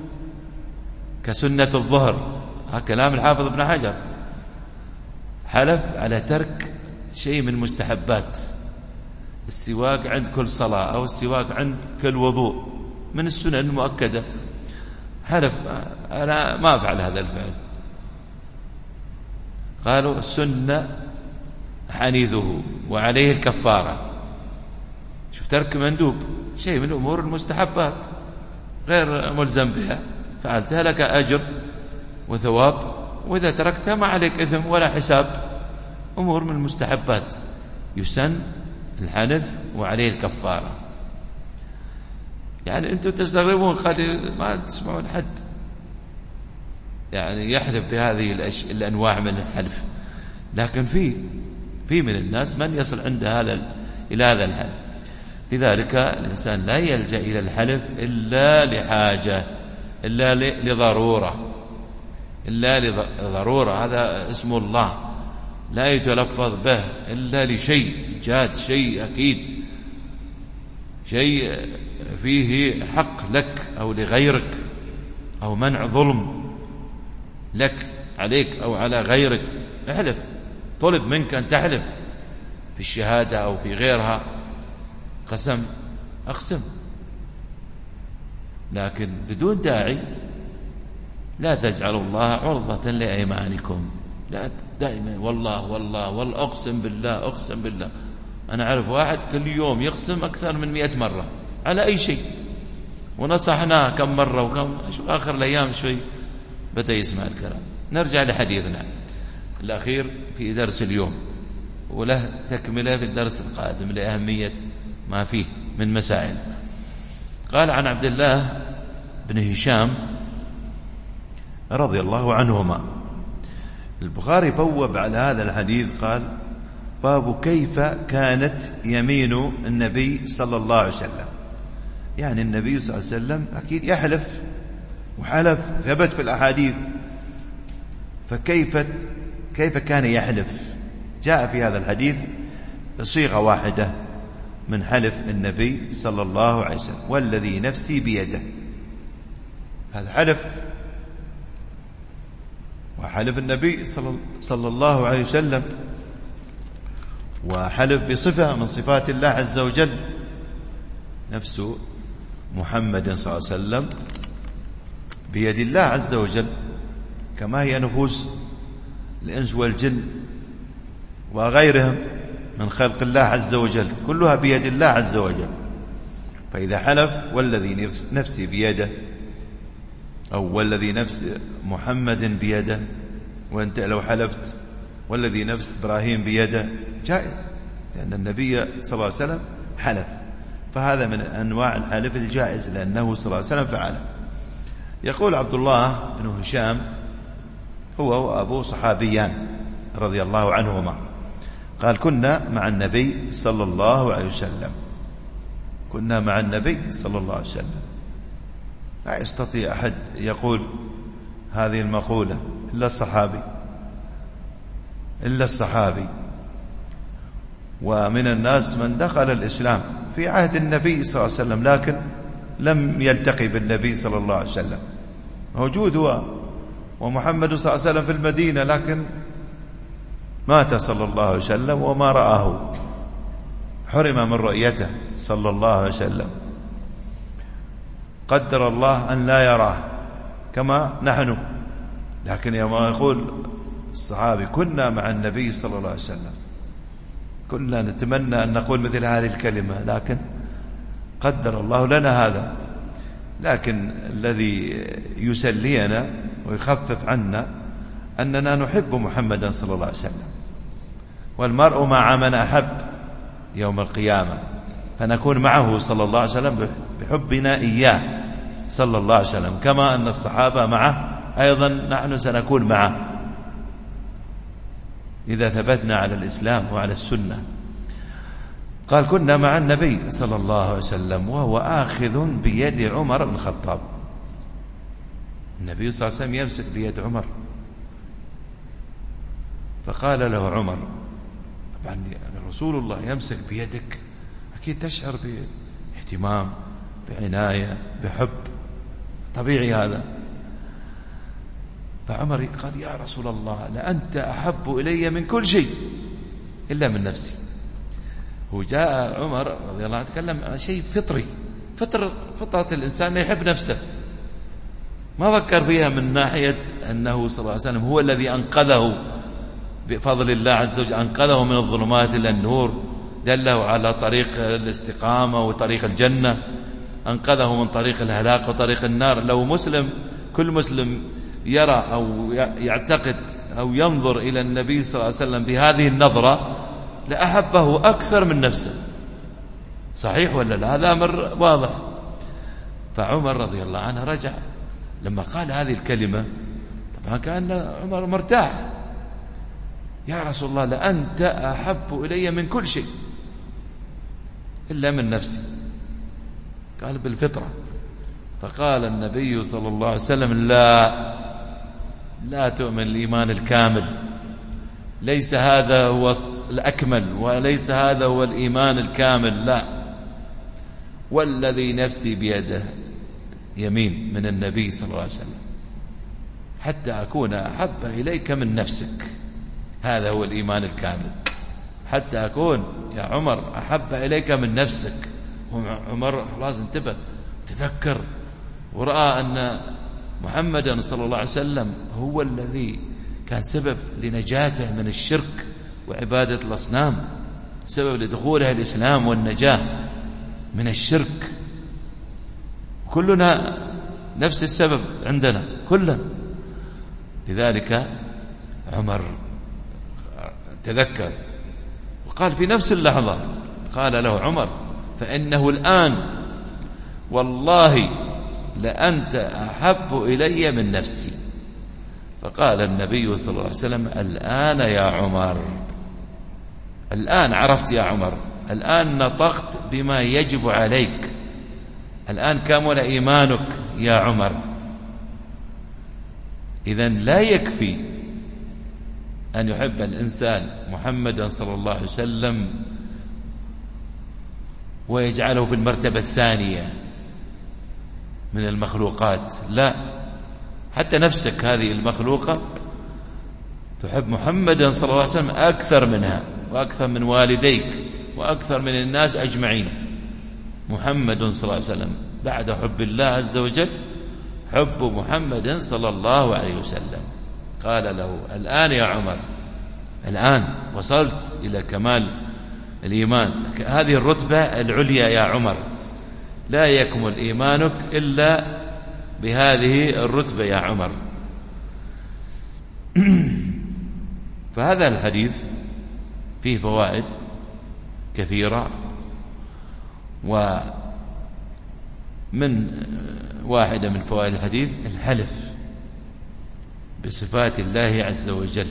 كسنة الظهر، ها كلام الحافظ ابن حجر، حلف على ترك شيء من مستحبات، السواك عند كل صلاة أو السواك عند كل وضوء من السنن المؤكدة، حلف أنا ما أفعل هذا الفعل. قالوا السنة حنيذه وعليه الكفارة. شوف، ترك مندوب شيء من الأمور المستحبات غير ملزم بها، فعلتها لك أجر وثواب، وإذا تركتها ما عليك إثم ولا حساب، أمور من المستحبات يسن الحنث وعليه الكفارة. يعني أنتم تستغربون، قال ما تسمعون حد يعني يحلف بهذه الأش... الأنواع من الحلف، لكن في في من الناس من يصل عند هذا ال... إلى هذا الحلف. لذلك الإنسان لا يلجأ إلى الحلف إلا لحاجة، إلا ل... لضرورة، إلا لضرورة. هذا اسم الله لا يتلفظ به إلا لشيء جاد، شيء أكيد، شيء فيه حق لك أو لغيرك، أو منع ظلم لك عليك أو على غيرك. احلف، طلب منك أن تحلف في الشهادة أو في غيرها، قسم أقسم، لكن بدون داعي. لا تجعلوا الله عرضة لأيمانكم، لا دائما والله والله والله أقسم بالله أقسم بالله. أنا أعرف واحد كل يوم يقسم أكثر من مئة مرة على أي شيء، ونصحناه كم مرة وكم، شو آخر الأيام شوي بدأ يسمع الكلام. نرجع لحديثنا الأخير في درس اليوم، وله تكملة في الدرس القادم لأهمية ما فيه من مسائل. قال عن عبد الله بن هشام رضي الله عنهما، البخاري بوب على هذا الحديث قال باب كيف كانت يمين النبي صلى الله عليه وسلم. يعني النبي صلى الله عليه وسلم أكيد يحلف، وحلف ثبت في الأحاديث، فكيف كيف كان يحلف؟ جاء في هذا الحديث صيغة واحدة من حلف النبي صلى الله عليه وسلم، والذي نفسي بيده. هذا حلف، وحلف النبي صلى الله عليه وسلم، وحلف بصفة من صفات الله عز وجل، نفس محمد صلى الله عليه وسلم بيد الله عز وجل، كما هي نفوس الإنس والجن وغيرهم من خلق الله عز وجل، كلها بيد الله عز وجل. فإذا حلف والذي نفسي بيده، أو والذي نفس محمد بيده، وأنت لو حلفت والذي نفس إبراهيم بيده جائز، لأن النبي صلى الله عليه وسلم حلف، فهذا من أنواع الحلف الجائز لأنه صلى الله عليه وسلم فعله. يقول عبد الله بن هشام هو وأبو صحابيان رضي الله عنهما، قال كنا مع النبي صلى الله عليه وسلم، كنا مع النبي صلى الله عليه وسلم. لا يستطيع أحد يقول هذه المقولة إلا الصحابي، إلا الصحابي. ومن الناس من دخل الإسلام في عهد النبي صلى الله عليه وسلم لكن لم يلتقي بالنبي صلى الله عليه وسلم، موجود هو ومحمد صلى الله عليه وسلم في المدينة، لكن مات صلى الله عليه وسلم وما رآه، حرم من رؤيته صلى الله عليه وسلم، قدر الله أن لا يراه كما نحن. لكن يوم يقول الصحابي كنا مع النبي صلى الله عليه وسلم، كنا نتمنى أن نقول مثل هذه الكلمة، لكن قدر الله لنا هذا. لكن الذي يسلينا ويخفف عنا أننا نحب محمدا صلى الله عليه وسلم، والمرء مع من أحب يوم القيامة، فنكون معه صلى الله عليه وسلم بحبنا إياه صلى الله عليه وسلم، كما أن الصحابة معه أيضا نحن سنكون معه إذا ثبتنا على الإسلام وعلى السنة. قال كنا مع النبي صلى الله عليه وسلم وهو آخذ بيد عمر بن الخطاب. النبي صلى الله عليه وسلم يمسك بيد عمر، فقال له عمر، طبعا رسول الله يمسك بيدك أكيد تشعر باهتمام، بعناية، بحب، طبيعي هذا. فعمر قال يا رسول الله لأنت أحب إلي من كل شيء إلا من نفسي. وجاء عمر رضي الله عنه يتكلم عن شيء فطري، فطر فطرة الإنسان يحب نفسه، ما فكر فيها من ناحية أنه صلى الله عليه وسلم هو الذي أنقذه بفضل الله عز وجل، أنقذه من الظلمات إلى النور، دله على طريق الاستقامة وطريق الجنة، أنقذه من طريق الهلاك وطريق النار. لو مسلم كل مسلم يرى أو يعتقد أو ينظر إلى النبي صلى الله عليه وسلم بهذه النظرة لأحبه أكثر من نفسه، صحيح ولا لا؟ هذا أمر واضح. فعمر رضي الله عنه رجع لما قال هذه الكلمة، طبعا كان عمر مرتاح، يا رسول الله لأنت أحب إلي من كل شيء إلا من نفسي. قال بالفطرة. فقال النبي صلى الله عليه وسلم لا لا تؤمن الإيمان الكامل، ليس هذا هو الأكمل وليس هذا هو الإيمان الكامل، لا، والذي نفسي بيده، يمين من النبي صلى الله عليه وسلم، حتى أكون أحب إليك من نفسك، هذا هو الإيمان الكامل، حتى أكون يا عمر أحب إليك من نفسك. عمر خلاص انتبه، تذكر ورأى أن محمدا صلى الله عليه وسلم هو الذي كان سبب لنجاته من الشرك وعبادة الأصنام، سبب لدخولها الإسلام والنجاة من الشرك. كلنا نفس السبب عندنا كلنا. لذلك عمر تذكر وقال في نفس اللحظة، قال له عمر فإنه الآن والله لأنت أحب إلي من نفسي. فقال النبي صلى الله عليه وسلم الآن يا عمر، الآن عرفت يا عمر، الآن نطقت بما يجب عليك، الآن كمل إيمانك يا عمر. إذن لا يكفي أن يحب الإنسان محمدا صلى الله عليه وسلم ويجعله في المرتبة الثانية من المخلوقات، لا، حتى نفسك هذه المخلوقة تحب محمدا صلى الله عليه وسلم أكثر منها وأكثر من والديك وأكثر من الناس أجمعين. محمد صلى الله عليه وسلم بعد حب الله عز وجل حب محمد صلى الله عليه وسلم. قال له الآن يا عمر، الآن وصلت إلى كمال الإيمان، هذه الرتبة العليا يا عمر، لا يكمل إيمانك إلا بهذه الرتبة يا عمر. فهذا الحديث فيه فوائد. كثيرة. ومن واحدة من فوائد الحديث الحلف بصفات الله عز وجل،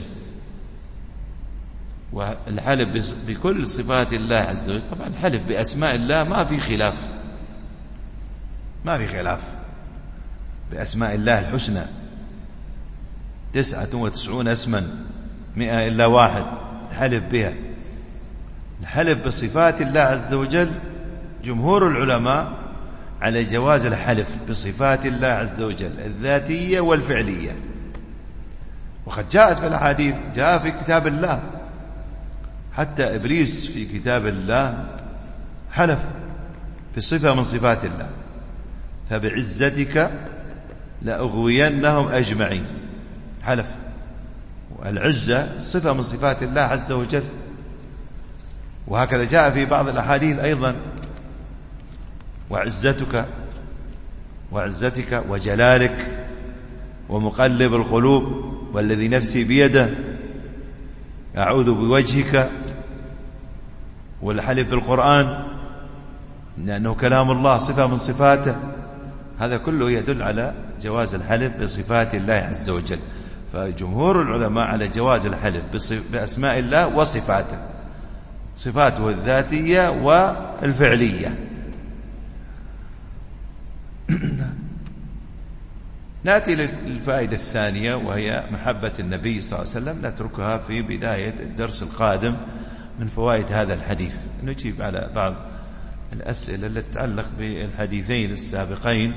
والحلف بكل صفات الله عز وجل. طبعا الحلف بأسماء الله ما في خلاف، ما في خلاف بأسماء الله الحسنى، تسعة وتسعون اسما مئة إلا واحد الحلف بها. الحلف بصفات الله عز وجل جمهور العلماء على جواز الحلف بصفات الله عز وجل الذاتية والفعلية، وقد جاءت في الحديث، جاء في كتاب الله، حتى إبليس في كتاب الله حلف بصفة من صفات الله، فبعزتك لأغوينهم أجمعين، حلف. والعزة صفة من صفات الله عز وجل. وهكذا جاء في بعض الأحاديث أيضا: وعزتك وعزتك وجلالك ومقلب القلوب والذي نفسي بيده أعوذ بوجهك. والحلف بالقرآن لأنه كلام الله صفة من صفاته، هذا كله يدل على جواز الحلف بصفات الله عز وجل. فجمهور العلماء على جواز الحلف بأسماء الله وصفاته، صفاته الذاتية والفعلية. نأتي للفائدة الثانية، وهي محبة النبي صلى الله عليه وسلم، نتركها في بداية الدرس القادم من فوائد هذا الحديث. نجيب على بعض الأسئلة التي تتعلق بالحديثين السابقين.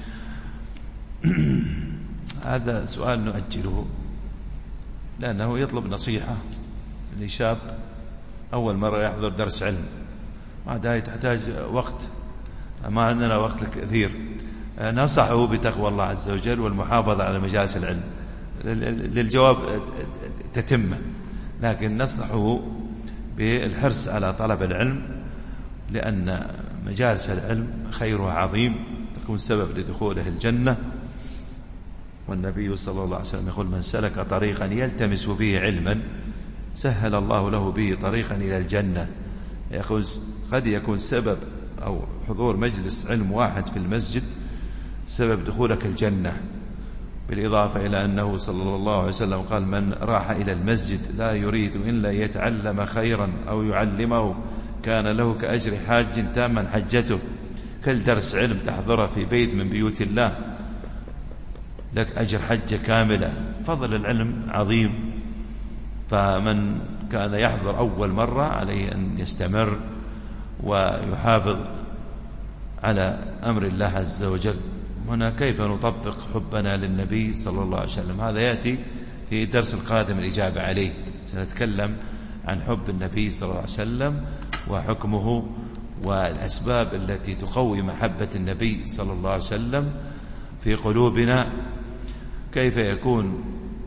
هذا سؤال نؤجله لأنه يطلب نصيحة لشاب أول مرة يحضر درس علم، هذا تحتاج وقت، ما عندنا وقت كثير. ننصحه بتقوى الله عز وجل والمحافظة على مجالس العلم. للجواب تتمه، لكن ننصحه بالحرص على طلب العلم، لأن مجالس العلم خيرها عظيم، تكون سبب لدخوله الجنة. والنبي صلى الله عليه وسلم يقول: من سلك طريقا يلتمس فيه علما سهل الله له به طريقا إلى الجنة. يقول قد يكون سبب أو حضور مجلس علم واحد في المسجد سبب دخولك الجنة، بالإضافة إلى أنه صلى الله عليه وسلم قال: من راح إلى المسجد لا يريد إلا يتعلم خيرا أو يعلمه كان له كأجر حاج تاما حجته. كل درس علم تحضره في بيت من بيوت الله لك أجر حجة كاملة. فضل العلم عظيم، فمن كان يحضر أول مرة عليه أن يستمر ويحافظ على أمر الله عز وجل. هنا كيف نطبق حبنا للنبي صلى الله عليه وسلم، هذا يأتي في الدرس القادم الإجابة عليه. سنتكلم عن حب النبي صلى الله عليه وسلم وحكمه والأسباب التي تقوي محبة النبي صلى الله عليه وسلم في قلوبنا. كيف يكون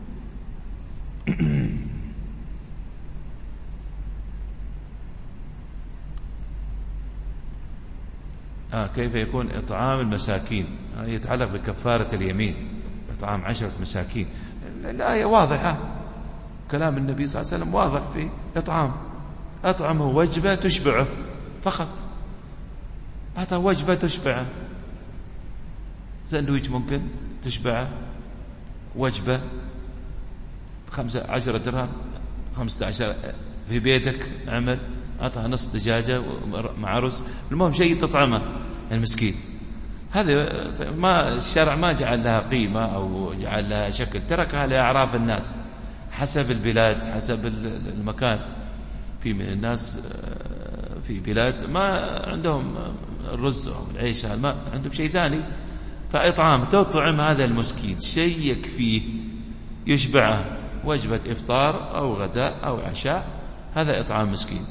آه كيف يكون إطعام المساكين، آه يتعلق بكفارة اليمين، إطعام عشرة مساكين. الآية واضحة، كلام النبي صلى الله عليه وسلم واضح في إطعام. أطعمه وجبة تشبعه فقط، أعطى وجبة تشبعه. ساندويتش ممكن تشبعه، وجبة خمسة عشرة درهم، خمسة عشر في بيتك عمل، أعطى نص دجاجة مع رز، المهم شيء تطعمه المسكين. هذا ما الشرع ما جعل لها قيمة أو جعل لها شكل، تركها لأعراف الناس حسب البلاد حسب المكان. في من الناس في بلاد ما عندهم الرز أو العيش، ما عندهم شيء ثاني، فإطعام تطعم هذا المسكين شيء يكفيه يشبعه، وجبة إفطار أو غداء أو عشاء، هذا إطعام مسكين.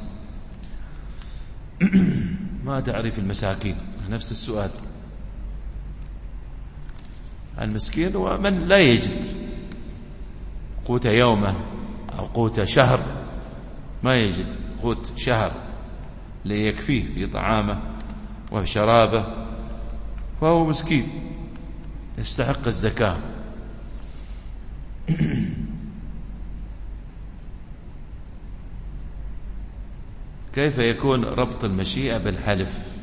ما تعرف المساكين؟ نفس السؤال. المسكين هو من لا يجد قوت يومه أو قوت شهر، ما يجد قوت شهر ليكفيه في طعامه وشرابه، فهو مسكين يستحق الزكاة. كيف يكون ربط المشيئة بالحلف؟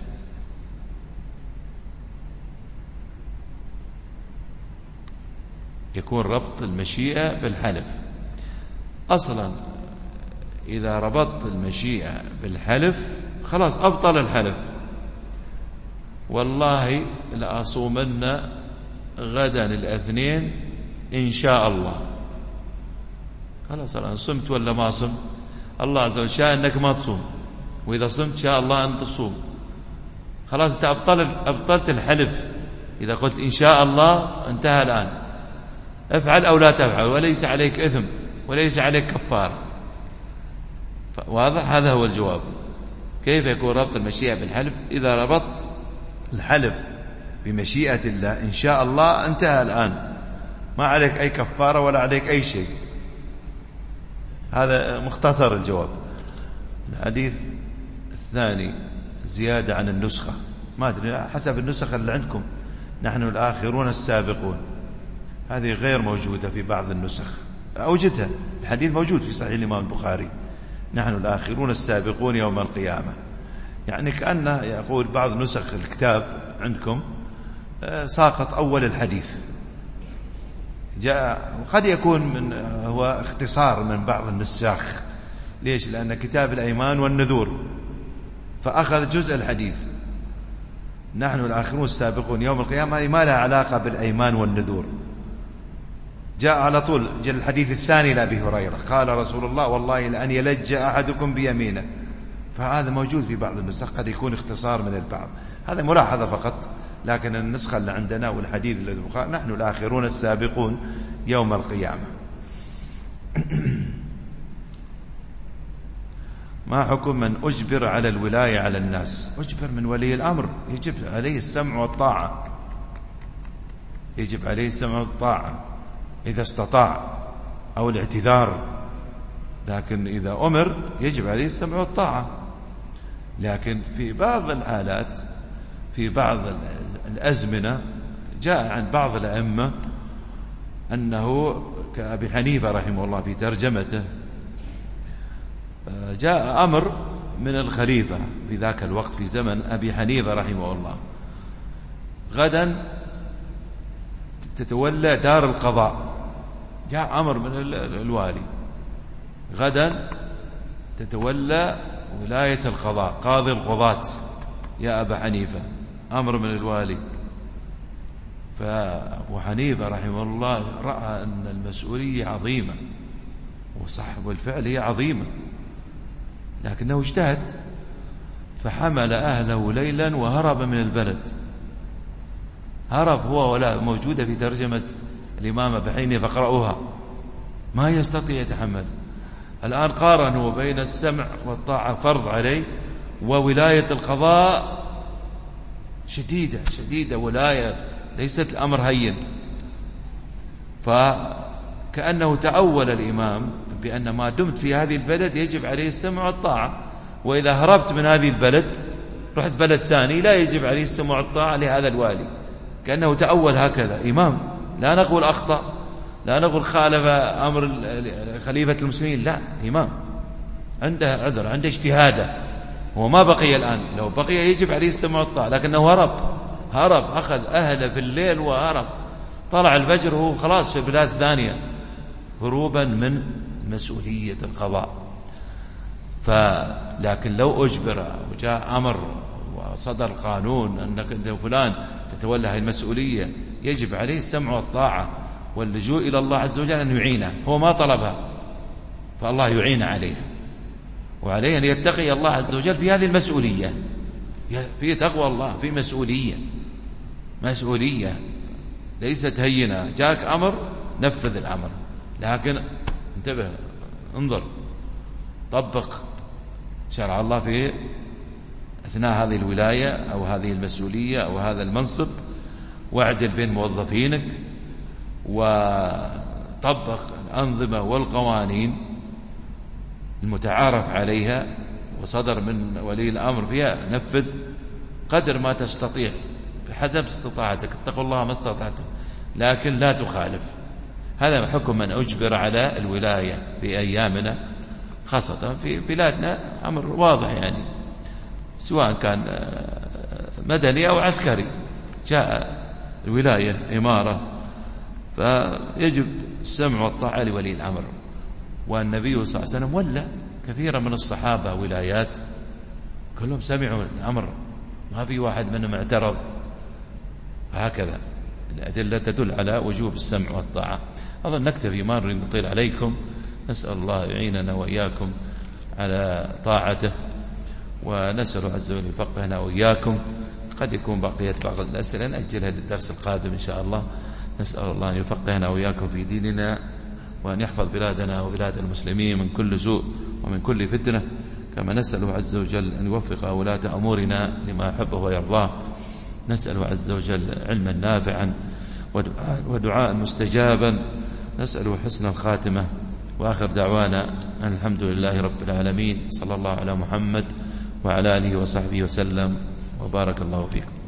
يكون ربط المشيئة بالحلف أصلا إذا ربطت المشيئة بالحلف خلاص أبطل الحلف. والله لأصومن غدا الاثنين إن شاء الله، خلاص الآن صمت ولا ما صمت؟ الله عز وجل شاء أنك ما تصوم، وإذا صمت شاء الله أن تصوم، خلاص أنت أبطلت الحلف. إذا قلت إن شاء الله انتهى الآن، افعل أو لا تفعل وليس عليك إثم وليس عليك كفارة. واضح؟ هذا هو الجواب. كيف يكون ربط المشيئة بالحلف؟ إذا ربطت الحلف بمشيئة الله إن شاء الله انتهى الآن، ما عليك أي كفارة ولا عليك أي شيء. هذا مختصر الجواب. الحديث الثاني زيادة عن النسخة، ما أدري حسب النسخة اللي عندكم. نحن الآخرون السابقون، هذه غير موجودة في بعض النسخ. أوجدها، الحديث موجود في صحيح الإمام البخاري، نحن الآخرون السابقون يوم القيامة. يعني كأنه يقول بعض نسخ الكتاب عندكم ساقط أول الحديث، جاء قد يكون من هو اختصار من بعض النساخ. ليش؟ لأن كتاب الأيمان والنذور فأخذ جزء الحديث، نحن الآخرون السابقون يوم القيامة، هذه ما لها علاقة بالأيمان والنذور. جاء على طول جاء الحديث الثاني لأبي هريرة قال رسول الله والله لأن يلج أحدكم بيمينه، فهذا موجود في بعض النسخ، قد يكون اختصار من البعض. هذا ملاحظة فقط، لكن النسخة اللي عندنا والحديث الذي بقى نحن الآخرون السابقون يوم القيامة. ما حكم من أجبر على الولاية على الناس؟ أجبر من ولي الأمر، يجب عليه السمع والطاعة، يجب عليه السمع والطاعة إذا استطاع، أو الاعتذار. لكن إذا أمر يجب عليه السمع والطاعة. لكن في بعض الحالات في بعض الأزمنة جاء عن بعض الأئمة أنه كأبي حنيفة رحمه الله في ترجمته جاء أمر من الخليفة في ذاك الوقت في زمن أبي حنيفة رحمه الله، غدا تتولى دار القضاء. جاء أمر من الوالي غدا تتولى ولاية القضاء، قاضي القضاة يا أبا حنيفة، أمر من الوالي. فأبو حنيفة رحمه الله رأى أن المسؤولية عظيمة، وصح والفعل هي عظيمة، لكنه اجتهد فحمل أهله ليلا وهرب من البلد. هرب هو ولا موجودة في ترجمة الإمام أبي حنيفة، فقرأوها، ما يستطيع يتحمل. الآن قارنوا بين السمع والطاعة فرض عليه وولاية القضاء شديدة شديدة، ولاية ليست الأمر هين. فكأنه تأول الإمام بأن ما دمت في هذه البلد يجب عليه السمع والطاعة، وإذا هربت من هذه البلد رحت بلد ثاني لا يجب عليه السمع والطاعة لهذا الوالي. كأنه تأول هكذا إمام، لا نقول أخطأ، لا نقول خالف أمر خليفة المسلمين، لا، إمام عنده عذر، عنده اجتهاده، هو ما بقي الآن، لو بقي يجب عليه السمع والطاعة، لكنه هرب هرب أخذ أهله في الليل وهرب، طلع الفجر وهو خلاص في بلاد ثانية، هروبا من مسؤولية القضاء. فلكن لو أجبر وجاء أمر وصدر قانون أنك أنت فلان تتولى هذه المسؤولية، يجب عليه السمع والطاعة واللجوء إلى الله عز وجل أن يعينه، هو ما طلبها فالله يعين عليها، وعليه أن يتقي الله عز وجل في هذه المسؤولية، في تقوى الله، في مسؤولية مسؤولية ليست هينة. جاءك أمر نفذ الأمر، لكن انتبه، انظر، طبق شرع الله في أثناء هذه الولاية أو هذه المسؤولية أو هذا المنصب، واعدل بين موظفينك، وطبق الأنظمة والقوانين المتعارف عليها وصدر من ولي الأمر فيها، نفذ قدر ما تستطيع بحسب استطاعتك، اتقوا الله ما استطعتم، لكن لا تخالف. هذا حكم من أجبر على الولاية في أيامنا، خاصة في بلادنا أمر واضح يعني، سواء كان مدني أو عسكري، جاء الولاية إمارة فيجب السمع والطاعة لولي الأمر. والنبي صلى الله عليه وسلم ولى كثيرا من الصحابة ولايات كلهم سمعوا الأمر، ما في واحد منهم اعترض. هكذا الأدلة تدل على وجوب السمع والطاعة. أظن نكتفي، ما نريد نطيل عليكم. نسأل الله يعيننا وإياكم على طاعته، ونسأل عز وجل يفقهنا وإياكم. قد يكون بقية بعض الأسئلة نأجلها للدرس القادم إن شاء الله. نسأل الله أن يفقهنا وإياكم في ديننا، وأن يحفظ بلادنا وبلاد المسلمين من كل سوء ومن كل فتنة، كما نسأله عز وجل أن يوفق ولاة أمورنا لما يحبه ويرضاه. نسأله عز وجل علما نافعا ودعاء, ودعاء مستجابا. نسأله حسن الخاتمة. وآخر دعوانا أن الحمد لله رب العالمين، صلى الله على محمد وعلى آله وصحبه وسلم، وبارك الله فيكم.